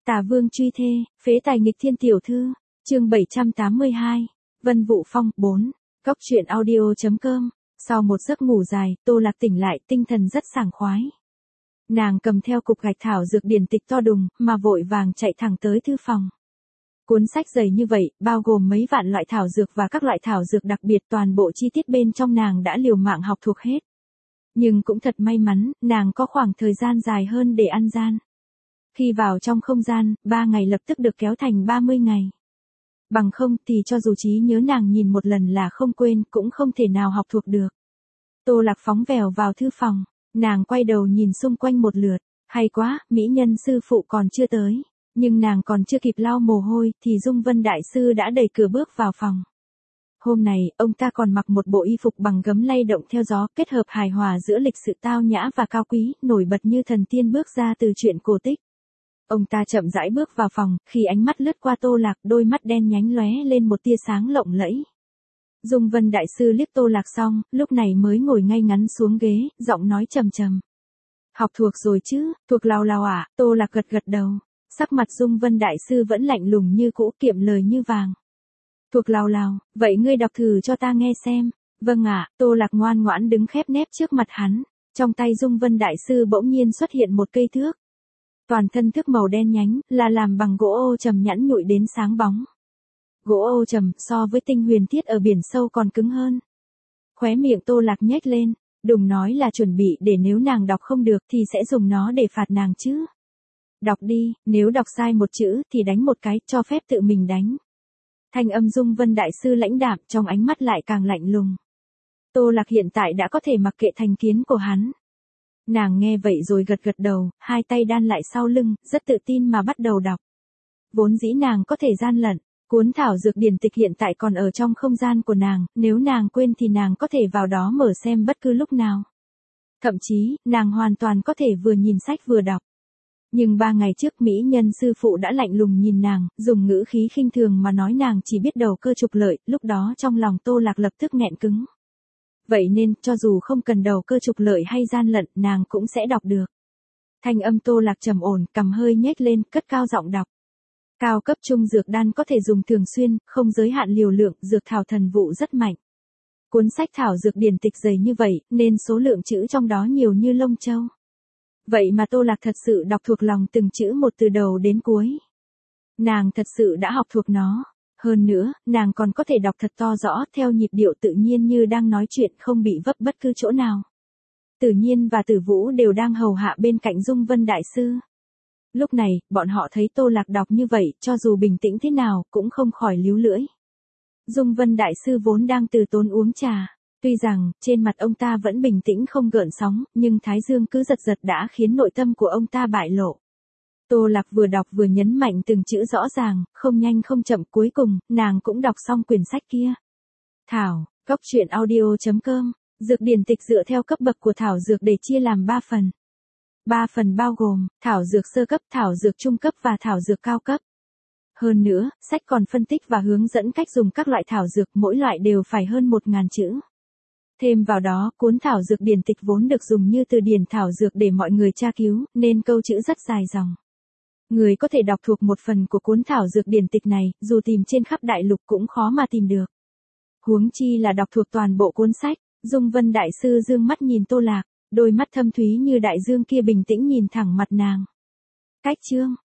Tà Vương truy thê, phế tài nghịch thiên tiểu thư, chương 782, Vân Vũ Phong 4, Cóc truyện audio.com. Sau một giấc ngủ dài, Tô Lạc tỉnh lại, tinh thần rất sảng khoái. Nàng cầm theo cục gạch thảo dược điển tịch to đùng, mà vội vàng chạy thẳng tới thư phòng. Cuốn sách dày như vậy, bao gồm mấy vạn loại thảo dược và các loại thảo dược đặc biệt, toàn bộ chi tiết bên trong nàng đã liều mạng học thuộc hết. Nhưng cũng thật may mắn, nàng có khoảng thời gian dài hơn để ăn gian. Khi vào trong không gian, 3 ngày lập tức được kéo thành 30 ngày. Bằng không thì cho dù trí nhớ nàng nhìn một lần là không quên, cũng không thể nào học thuộc được. Tô Lạc phóng vèo vào thư phòng, nàng quay đầu nhìn xung quanh một lượt, hay quá, mỹ nhân sư phụ còn chưa tới. Nhưng nàng còn chưa kịp lau mồ hôi, thì Dung Vân Đại Sư đã đẩy cửa bước vào phòng. Hôm này, ông ta còn mặc một bộ y phục bằng gấm lay động theo gió, kết hợp hài hòa giữa lịch sự tao nhã và cao quý, nổi bật như thần tiên bước ra từ truyện cổ tích. Ông ta chậm rãi bước vào phòng, khi ánh mắt lướt qua Tô Lạc, đôi mắt đen nhánh lóe lên một tia sáng lộng lẫy. Dung Vân Đại Sư liếc Tô Lạc xong, lúc này mới ngồi ngay ngắn xuống ghế, giọng nói trầm trầm. Học thuộc rồi chứ, thuộc lào ạ, Tô Lạc gật gật đầu. Sắc mặt Dung Vân Đại Sư vẫn lạnh lùng như cũ, kiệm lời như vàng. Thuộc lào, vậy ngươi đọc thử cho ta nghe xem. Vâng ạ, Tô Lạc ngoan ngoãn đứng khép nép trước mặt hắn. Trong tay Dung Vân Đại Sư bỗng nhiên xuất hiện một cây thước. Toàn thân thước màu đen nhánh, là làm bằng gỗ ô trầm nhẵn nhụi đến sáng bóng. Gỗ ô trầm so với tinh huyền thiết ở biển sâu còn cứng hơn. Khóe miệng Tô Lạc nhếch lên, đừng nói là chuẩn bị để nếu nàng đọc không được thì sẽ dùng nó để phạt nàng chứ. Đọc đi, nếu đọc sai một chữ thì đánh một cái, cho phép tự mình đánh. Thanh âm Dung Vân Đại Sư lãnh đạm, trong ánh mắt lại càng lạnh lùng. Tô Lạc hiện tại đã có thể mặc kệ thành kiến của hắn. Nàng nghe vậy rồi gật gật đầu, hai tay đan lại sau lưng, rất tự tin mà bắt đầu đọc. Vốn dĩ nàng có thể gian lận, cuốn thảo dược điển tịch hiện tại còn ở trong không gian của nàng, nếu nàng quên thì nàng có thể vào đó mở xem bất cứ lúc nào. Thậm chí, nàng hoàn toàn có thể vừa nhìn sách vừa đọc. Nhưng 3 ngày trước mỹ nhân sư phụ đã lạnh lùng nhìn nàng, dùng ngữ khí khinh thường mà nói nàng chỉ biết đầu cơ trục lợi, lúc đó trong lòng Tô Lạc lập tức nghẹn cứng. Vậy nên, cho dù không cần đầu cơ trục lợi hay gian lận, nàng cũng sẽ đọc được. Thanh âm Tô Lạc trầm ổn, cằm hơi nhếch lên, cất cao giọng đọc. Cao cấp trung dược đan có thể dùng thường xuyên, không giới hạn liều lượng, dược thảo thần vụ rất mạnh. Cuốn sách thảo dược điển tịch dày như vậy, nên số lượng chữ trong đó nhiều như lông châu. Vậy mà Tô Lạc thật sự đọc thuộc lòng từng chữ một từ đầu đến cuối. Nàng thật sự đã học thuộc nó. Hơn nữa, nàng còn có thể đọc thật to rõ, theo nhịp điệu tự nhiên như đang nói chuyện, không bị vấp bất cứ chỗ nào. Tử Nhiên và Tử Vũ đều đang hầu hạ bên cạnh Dung Vân Đại Sư. Lúc này, bọn họ thấy Tô Lạc đọc như vậy, cho dù bình tĩnh thế nào, cũng không khỏi líu lưỡi. Dung Vân Đại Sư vốn đang từ tốn uống trà. Tuy rằng, trên mặt ông ta vẫn bình tĩnh không gợn sóng, nhưng thái dương cứ giật giật đã khiến nội tâm của ông ta bại lộ. Tô Lạc vừa đọc vừa nhấn mạnh từng chữ rõ ràng, không nhanh không chậm, cuối cùng, nàng cũng đọc xong quyển sách kia. Thảo, Cóc truyện audio.com, dược điển tịch dựa theo cấp bậc của thảo dược để chia làm 3 phần. 3 phần bao gồm, thảo dược sơ cấp, thảo dược trung cấp và thảo dược cao cấp. Hơn nữa, sách còn phân tích và hướng dẫn cách dùng các loại thảo dược, mỗi loại đều phải hơn 1.000 chữ. Thêm vào đó, cuốn thảo dược điển tịch vốn được dùng như từ điển thảo dược để mọi người tra cứu, nên câu chữ rất dài dòng. Người có thể đọc thuộc một phần của cuốn thảo dược điển tịch này, dù tìm trên khắp đại lục cũng khó mà tìm được. Huống chi là đọc thuộc toàn bộ cuốn sách. Dung Vân Đại Sư dương mắt nhìn Tô Lạc, đôi mắt thâm thúy như đại dương kia bình tĩnh nhìn thẳng mặt nàng. Cách chương,